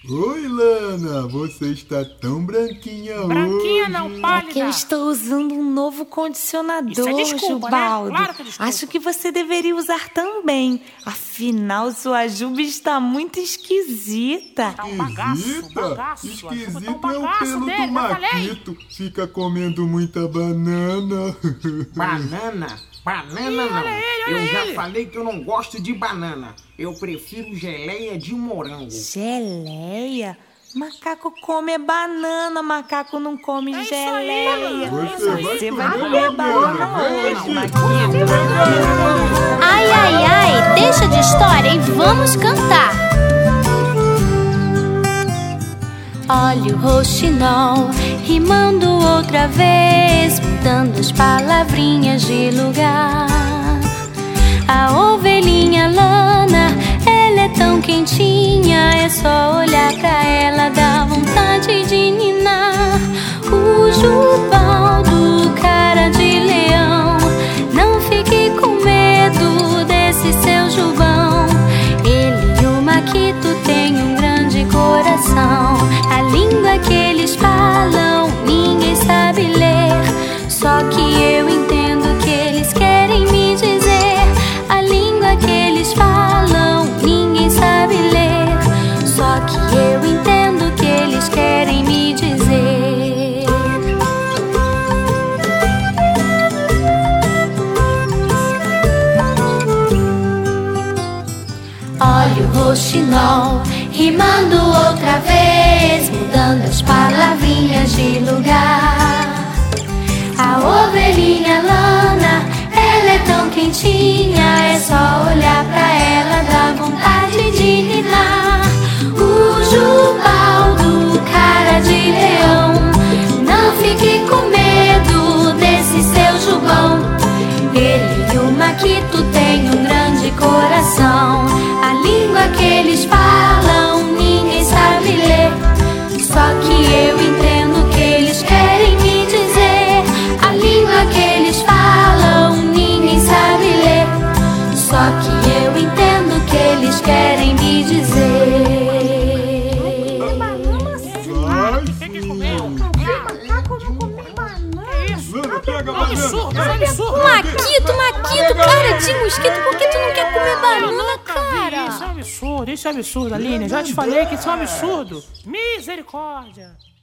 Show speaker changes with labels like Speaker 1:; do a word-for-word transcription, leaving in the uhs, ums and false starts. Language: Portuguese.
Speaker 1: Oi, Lana, você está tão branquinha,
Speaker 2: Branquinha
Speaker 1: hoje.
Speaker 2: não, pálida.
Speaker 3: É que eu estou usando um novo condicionador,
Speaker 2: Isso é desculpa,
Speaker 3: Jubaldo.
Speaker 2: né? Claro que é desculpa.
Speaker 3: Acho que você deveria usar também. Afinal, sua Juba está muito esquisita.
Speaker 2: Tá um bagaço,
Speaker 1: Esquisita?
Speaker 2: bagaço.
Speaker 1: Esquisito
Speaker 2: Tá um
Speaker 1: é o
Speaker 2: bagaço
Speaker 1: pelo
Speaker 2: dele,
Speaker 1: do
Speaker 2: já falei.
Speaker 1: Maquito. Fica comendo muita banana.
Speaker 4: Banana? Banana
Speaker 2: Ih,
Speaker 4: não.
Speaker 2: olha ele, olha
Speaker 4: eu já
Speaker 2: ele.
Speaker 4: falei que eu não gosto de banana. Eu prefiro geleia de morango.
Speaker 3: Geleia? Macaco come banana, macaco não come
Speaker 2: É isso aí,
Speaker 3: geleia.
Speaker 2: mano.
Speaker 1: Você vai
Speaker 3: Você vai
Speaker 1: comer
Speaker 3: comer banana
Speaker 1: banana,
Speaker 3: hoje,
Speaker 1: vai,
Speaker 3: Maquito.
Speaker 5: Ai, ai, ai, deixa de história e vamos cantar. Olha o roxinol, rimando outra vez, mudando as palavrinhas de lugar. A ovelhinha Lana, ela é tão quentinha, é só olhar pra ela, dá vontade de ninar. O Jubaldo, cara de leão, não fique com medo desse seu Jubão. Ele e o Maquito têm um grande coração. A língua que eles falam, ninguém sabe ler, só que eu entendo o que eles querem me dizer. A língua que eles falam, ninguém sabe ler, só que eu entendo o que eles querem me dizer. Olha o roxinol, rimando outra vez, mudando as palavrinhas de lugar. A ovelhinha Lana, ela é tão quentinha, é só olhar pra ela, dá vontade de ninar. O Jubaldo, cara de leão, não fique com medo desse seu Jubão. Ele e o Maquito têm um grande coração. A língua que eles falam, ninguém sabe ler, só que eu entendo o que eles querem me dizer. A língua que eles falam, ninguém sabe ler, só que eu entendo o que eles querem me dizer.
Speaker 2: Quem que comeu?
Speaker 3: Macaco não come banana.
Speaker 2: Que isso?
Speaker 1: Lana, pega a
Speaker 2: É um
Speaker 1: banana.
Speaker 2: absurdo, é um absurdo.
Speaker 5: Maquito, Maquito, cara de mosquito, por que tu não quer comer banana, cara?
Speaker 2: Isso é um absurdo, isso é um absurdo, Aline. Já te falei que isso é um absurdo. Misericórdia.